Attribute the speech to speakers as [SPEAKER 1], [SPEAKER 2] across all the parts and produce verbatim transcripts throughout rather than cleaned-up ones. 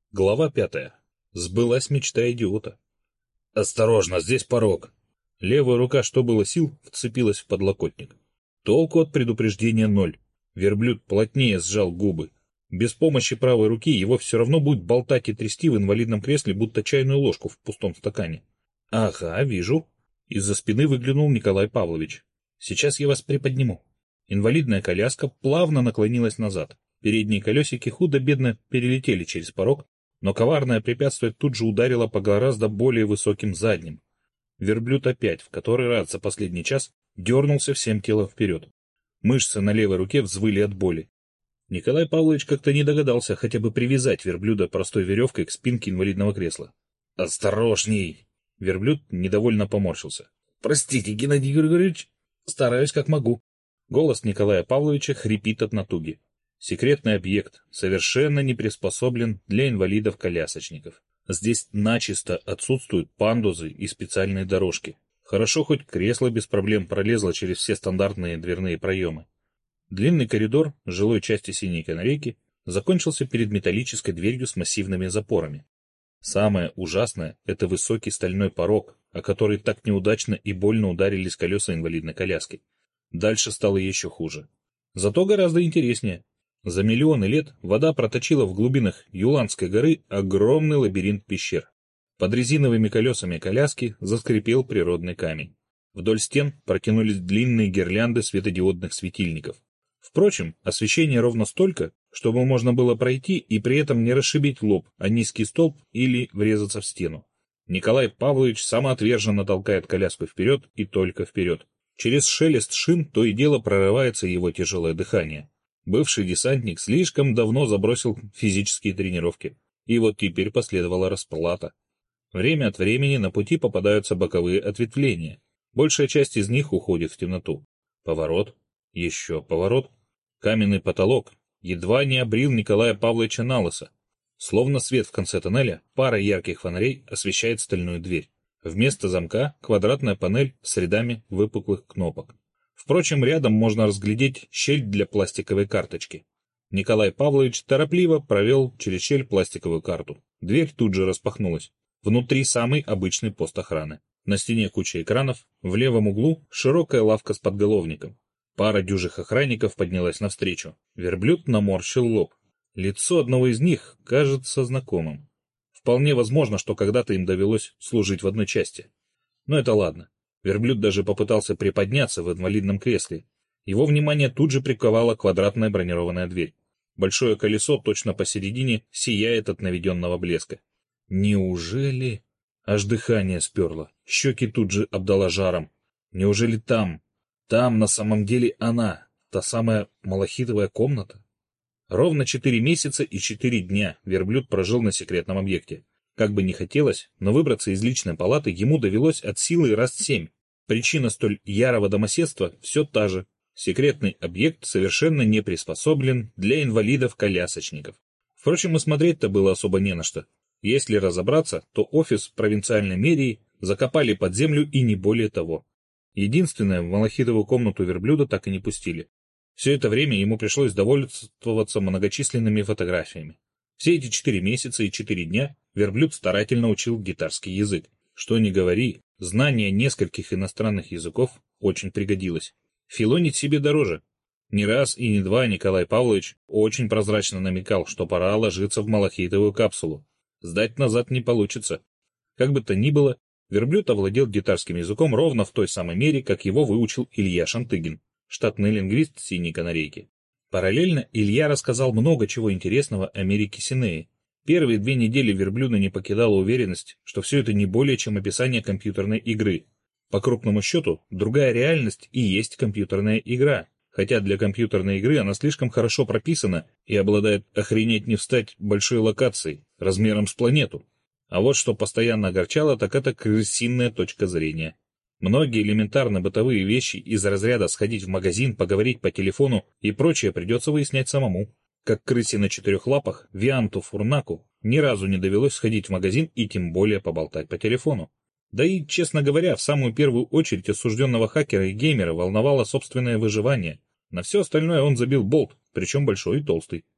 [SPEAKER 1] Глава пятая. Сбылась мечта идиота. «Осторожно, здесь порог!» Левая рука, что было сил, вцепилась в подлокотник. Толку от предупреждения ноль. Верблюд плотнее сжал губы. Без помощи правой руки его все равно будет болтать и трясти в инвалидном кресле, будто чайную ложку в пустом стакане. «Ага, вижу». Из-за спины выглянул Николай Павлович. «Сейчас я вас приподниму». Инвалидная коляска плавно наклонилась назад. Передние колесики худо-бедно перелетели через порог, но коварное препятствие тут же ударило по гораздо более высоким задним. Верблюд опять, в который раз за последний час, дернулся всем телом вперед. Мышцы на левой руке взвыли от боли. Николай Павлович как-то не догадался хотя бы привязать верблюда простой веревкой к спинке инвалидного кресла. «Осторожней!» Верблюд недовольно поморщился. «Простите, Геннадий Григорьевич, стараюсь как могу». Голос Николая Павловича хрипит от натуги. Секретный объект совершенно не приспособлен для инвалидов-колясочников. Здесь начисто отсутствуют пандусы и специальные дорожки. Хорошо, хоть кресло без проблем пролезло через все стандартные дверные проемы. Длинный коридор жилой части «Синей канарейки» закончился перед металлической дверью с массивными запорами. Самое ужасное — это высокий стальной порог, о который так неудачно и больно ударились колеса инвалидной коляски. Дальше стало еще хуже. Зато гораздо интереснее. За миллионы лет вода проточила в глубинах Юландской горы огромный лабиринт пещер. Под резиновыми колесами коляски заскрипел природный камень. Вдоль стен протянулись длинные гирлянды светодиодных светильников. Впрочем, освещения ровно столько, чтобы можно было пройти и при этом не расшибить лоб о низкий столб или врезаться в стену. Николай Павлович самоотверженно толкает коляску вперед и только вперед. Через шелест шин то и дело прорывается его тяжелое дыхание. Бывший десантник слишком давно забросил физические тренировки, и вот теперь последовала расплата. Время от времени на пути попадаются боковые ответвления. Большая часть из них уходит в темноту. Поворот, еще поворот. Каменный потолок едва не обрил Николая Павловича на лысо. Словно свет в конце тоннеля, пара ярких фонарей освещает стальную дверь. Вместо замка квадратная панель с рядами выпуклых кнопок. Впрочем, рядом можно разглядеть щель для пластиковой карточки. Николай Павлович торопливо провел через щель пластиковую карту. Дверь тут же распахнулась. Внутри самый обычный пост охраны. На стене куча экранов, в левом углу широкая лавка с подголовником. Пара дюжих охранников поднялась навстречу. Верблюд наморщил лоб. Лицо одного из них кажется знакомым. Вполне возможно, что когда-то им довелось служить в одной части. Но это ладно. Верблюд даже попытался приподняться в инвалидном кресле. Его внимание тут же приковала квадратная бронированная дверь. Большое колесо точно посередине сияет от наведенного блеска. Неужели... Аж дыхание сперло, щеки тут же обдало жаром. Неужели там, там на самом деле она, та самая малахитовая комната? Ровно четыре месяца и четыре дня верблюд прожил на секретном объекте. Как бы ни хотелось, но выбраться из личной палаты ему довелось от силы раз семь. Причина столь ярого домоседства все та же. Секретный объект совершенно не приспособлен для инвалидов-колясочников. Впрочем, и смотреть-то было особо не на что. Если разобраться, то офис провинциальной мэрии закопали под землю и не более того. Единственное, в малахитовую комнату верблюда так и не пустили. Все это время ему пришлось довольствоваться многочисленными фотографиями. Все эти четыре месяца и четыре дня верблюд старательно учил гитарский язык. Что ни говори, знание нескольких иностранных языков очень пригодилось. Филонить себе дороже. Не раз и не два Николай Павлович очень прозрачно намекал, что пора ложиться в малахитовую капсулу. Сдать назад не получится. Как бы то ни было, верблюд овладел гитарским языком ровно в той самой мере, как его выучил Илья Шантыгин, штатный лингвист «Синей канарейки». Параллельно Илья рассказал много чего интересного о мире Кисинеи. Первые две недели верблюда не покидала уверенность, что все это не более чем описание компьютерной игры. По крупному счету, другая реальность и есть компьютерная игра, хотя для компьютерной игры она слишком хорошо прописана и обладает охренеть не встать большой локацией, размером с планету. А вот что постоянно огорчало, так это крысиная точка зрения. Многие элементарно бытовые вещи из разряда сходить в магазин, поговорить по телефону и прочее придется выяснять самому. Как крысе на четырех лапах, Вианту Фурнаку ни разу не довелось сходить в магазин и тем более поболтать по телефону. Да и, честно говоря, в самую первую очередь осужденного хакера и геймера волновало собственное выживание. На все остальное он забил болт, причем большой и толстый.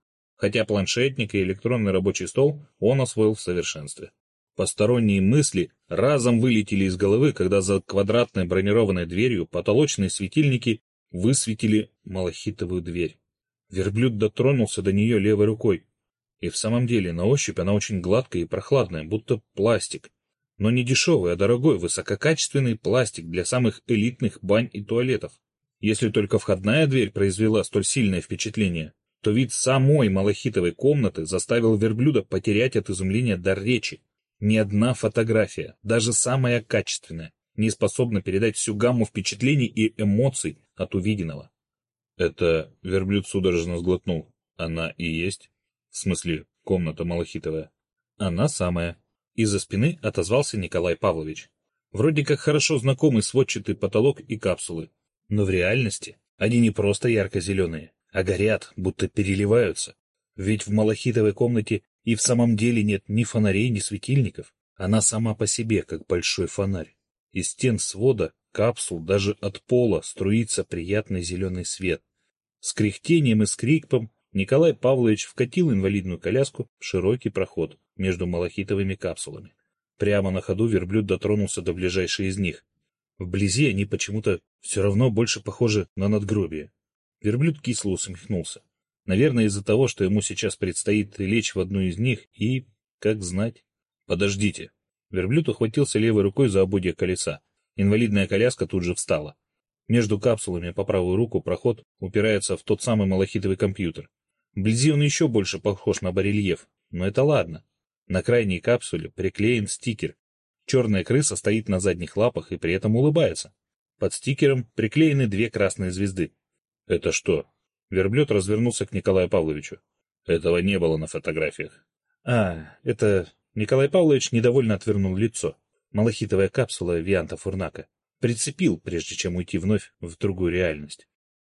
[SPEAKER 1] хотя планшетник и электронный рабочий стол он освоил в совершенстве. Посторонние мысли разом вылетели из головы, когда за квадратной бронированной дверью потолочные светильники высветили малахитовую дверь. Верблюд дотронулся до нее левой рукой. И в самом деле на ощупь она очень гладкая и прохладная, будто пластик. Но не дешевый, а дорогой, высококачественный пластик для самых элитных бань и туалетов. Если только входная дверь произвела столь сильное впечатление, то вид самой малахитовой комнаты заставил верблюда потерять от изумления дар речи. Ни одна фотография, даже самая качественная, не способна передать всю гамму впечатлений и эмоций от увиденного. Это верблюд судорожно сглотнул. Она и есть? В смысле, комната малахитовая? Она самая. Из-за спины отозвался Николай Павлович. Вроде как хорошо знакомый сводчатый потолок и капсулы. Но в реальности они не просто ярко-зеленые, а горят, будто переливаются. Ведь в малахитовой комнате и в самом деле нет ни фонарей, ни светильников. Она сама по себе, как большой фонарь. Из стен свода, капсул, даже от пола струится приятный зеленый свет. С кряхтением и скрипом Николай Павлович вкатил инвалидную коляску в широкий проход между малахитовыми капсулами. Прямо на ходу верблюд дотронулся до ближайшей из них. Вблизи они почему-то все равно больше похожи на надгробие. Верблюд кисло усмехнулся. Наверное, из-за того, что ему сейчас предстоит лечь в одну из них и... как знать. Подождите. Верблюд ухватился левой рукой за ободье колеса. Инвалидная коляска тут же встала. Между капсулами по правую руку проход упирается в тот самый малахитовый компьютер. Вблизи он еще больше похож на барельеф, но это ладно. На крайней капсуле приклеен стикер. Черная крыса стоит на задних лапах и при этом улыбается. Под стикером приклеены две красные звезды. Это что? Верблюд развернулся к Николаю Павловичу. Этого не было на фотографиях. А, это... Николай Павлович недовольно отвернул лицо. Малахитовая капсула Вианта Фурнака. Прицепил, прежде чем уйти вновь в другую реальность.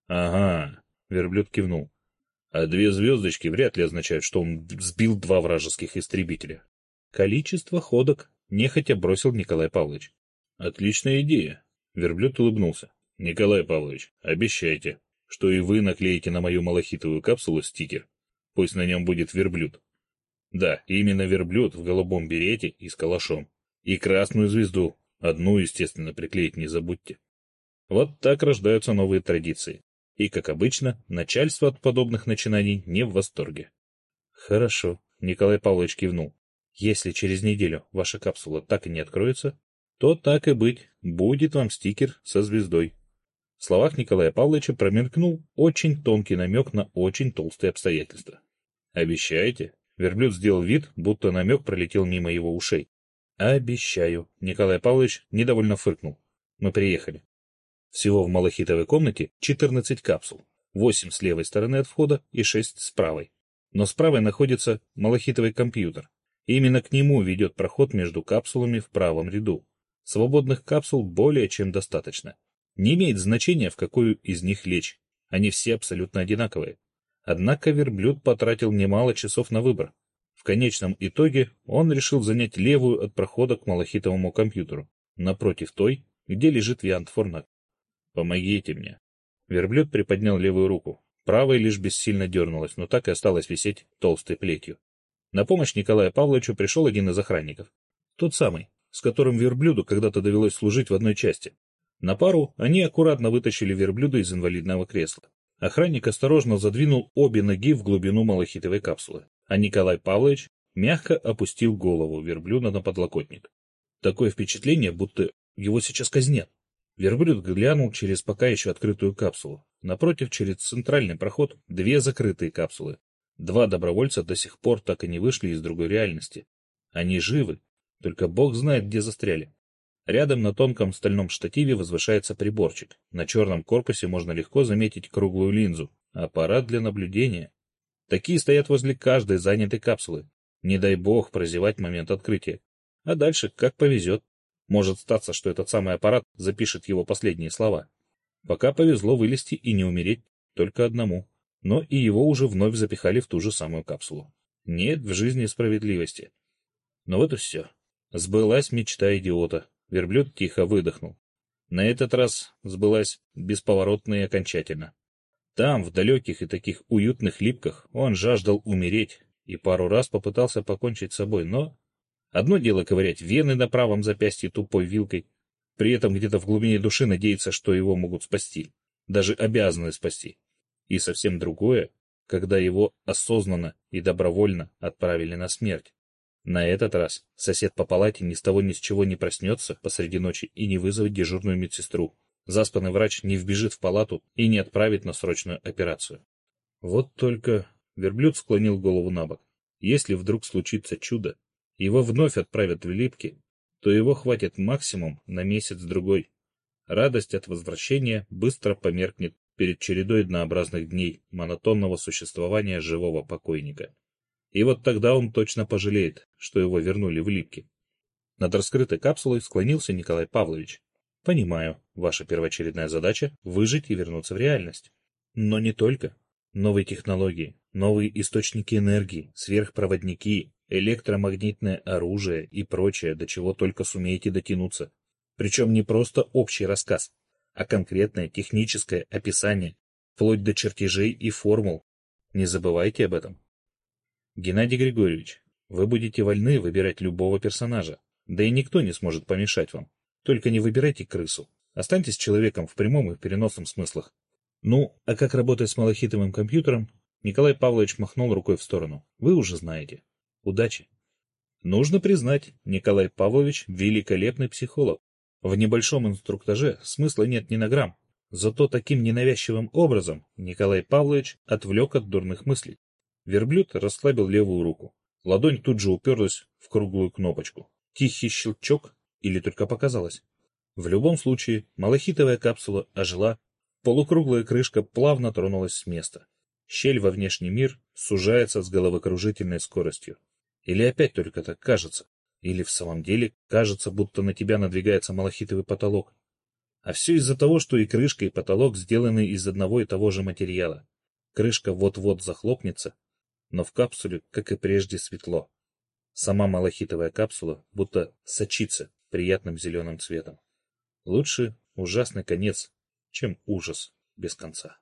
[SPEAKER 1] Ага, верблюд кивнул. А две звездочки вряд ли означают, что он сбил два вражеских истребителя. Количество ходок нехотя бросил Николай Павлович. Отличная идея. Верблюд улыбнулся. Николай Павлович, обещайте, что и вы наклеите на мою малахитовую капсулу стикер. Пусть на нем будет верблюд. Да, именно верблюд в голубом берете и с калашом. И красную звезду. Одну, естественно, приклеить не забудьте. Вот так рождаются новые традиции. И, как обычно, начальство от подобных начинаний не в восторге. Хорошо, Николай Павлович кивнул. Если через неделю ваша капсула так и не откроется, то так и быть, будет вам стикер со звездой. В словах Николая Павловича промелькнул очень тонкий намек на очень толстые обстоятельства. Обещаете? Верблюд сделал вид, будто намек пролетел мимо его ушей. Обещаю. Николай Павлович недовольно фыркнул. Мы приехали. Всего в малахитовой комнате четырнадцать капсул. восемь с левой стороны от входа и шесть с правой. Но с правой находится малахитовый компьютер. И именно к нему ведет проход между капсулами в правом ряду. Свободных капсул более чем достаточно. Не имеет значения, в какую из них лечь. Они все абсолютно одинаковые. Однако верблюд потратил немало часов на выбор. В конечном итоге он решил занять левую от прохода к малахитовому компьютеру, напротив той, где лежит Виант Фурнак. «Помогите мне». Верблюд приподнял левую руку. Правая лишь бессильно дернулась, но так и осталась висеть толстой плетью. На помощь Николаю Павловичу пришел один из охранников. Тот самый, с которым верблюду когда-то довелось служить в одной части. На пару они аккуратно вытащили верблюда из инвалидного кресла. Охранник осторожно задвинул обе ноги в глубину малахитовой капсулы, а Николай Павлович мягко опустил голову верблюда на подлокотник. Такое впечатление, будто его сейчас казнят. Верблюд глянул через пока еще открытую капсулу. Напротив, через центральный проход, две закрытые капсулы. Два добровольца до сих пор так и не вышли из другой реальности. Они живы, только бог знает, где застряли. Рядом на тонком стальном штативе возвышается приборчик. На черном корпусе можно легко заметить круглую линзу. Аппарат для наблюдения. Такие стоят возле каждой занятой капсулы. Не дай бог прозевать момент открытия. А дальше как повезет. Может статься, что этот самый аппарат запишет его последние слова. Пока повезло вылезти и не умереть только одному. Но и его уже вновь запихали в ту же самую капсулу. Нет в жизни справедливости. Но вот и все. Сбылась мечта идиота. Верблюд тихо выдохнул. На этот раз сбылась бесповоротно и окончательно. Там, в далеких и таких уютных липках, он жаждал умереть и пару раз попытался покончить с собой, но... Одно дело ковырять вены на правом запястье тупой вилкой, при этом где-то в глубине души надеяться, что его могут спасти, даже обязаны спасти. И совсем другое, когда его осознанно и добровольно отправили на смерть. На этот раз сосед по палате ни с того ни с чего не проснется посреди ночи и не вызовет дежурную медсестру. Заспанный врач не вбежит в палату и не отправит на срочную операцию. Вот только верблюд склонил голову на бок. Если вдруг случится чудо, его вновь отправят в липки, то его хватит максимум на месяц-другой. Радость от возвращения быстро померкнет перед чередой однообразных дней монотонного существования живого покойника. И вот тогда он точно пожалеет, что его вернули в липки. Над раскрытой капсулой склонился Николай Павлович. Понимаю, ваша первоочередная задача — выжить и вернуться в реальность. Но не только. Новые технологии, новые источники энергии, сверхпроводники, электромагнитное оружие и прочее, до чего только сумеете дотянуться. Причем не просто общий рассказ, а конкретное техническое описание, вплоть до чертежей и формул. Не забывайте об этом. Геннадий Григорьевич, вы будете вольны выбирать любого персонажа, да и никто не сможет помешать вам. Только не выбирайте крысу. Останьтесь человеком в прямом и переносном смыслах. Ну, а как работать с малахитовым компьютером? Николай Павлович махнул рукой в сторону. Вы уже знаете. Удачи. Нужно признать, Николай Павлович великолепный психолог. В небольшом инструктаже смысла нет ни на грамм. Зато таким ненавязчивым образом Николай Павлович отвлек от дурных мыслей. Верблюд расслабил левую руку. Ладонь тут же уперлась в круглую кнопочку. Тихий щелчок или только показалось? В любом случае, малахитовая капсула ожила, полукруглая крышка плавно тронулась с места. Щель во внешний мир сужается с головокружительной скоростью. Или опять только так кажется? Или в самом деле кажется, будто на тебя надвигается малахитовый потолок? А все из-за того, что и крышка, и потолок сделаны из одного и того же материала. Крышка вот-вот захлопнется, но в капсуле, как и прежде, светло. Сама малахитовая капсула будто сочится приятным зеленым цветом. Лучше ужасный конец, чем ужас без конца.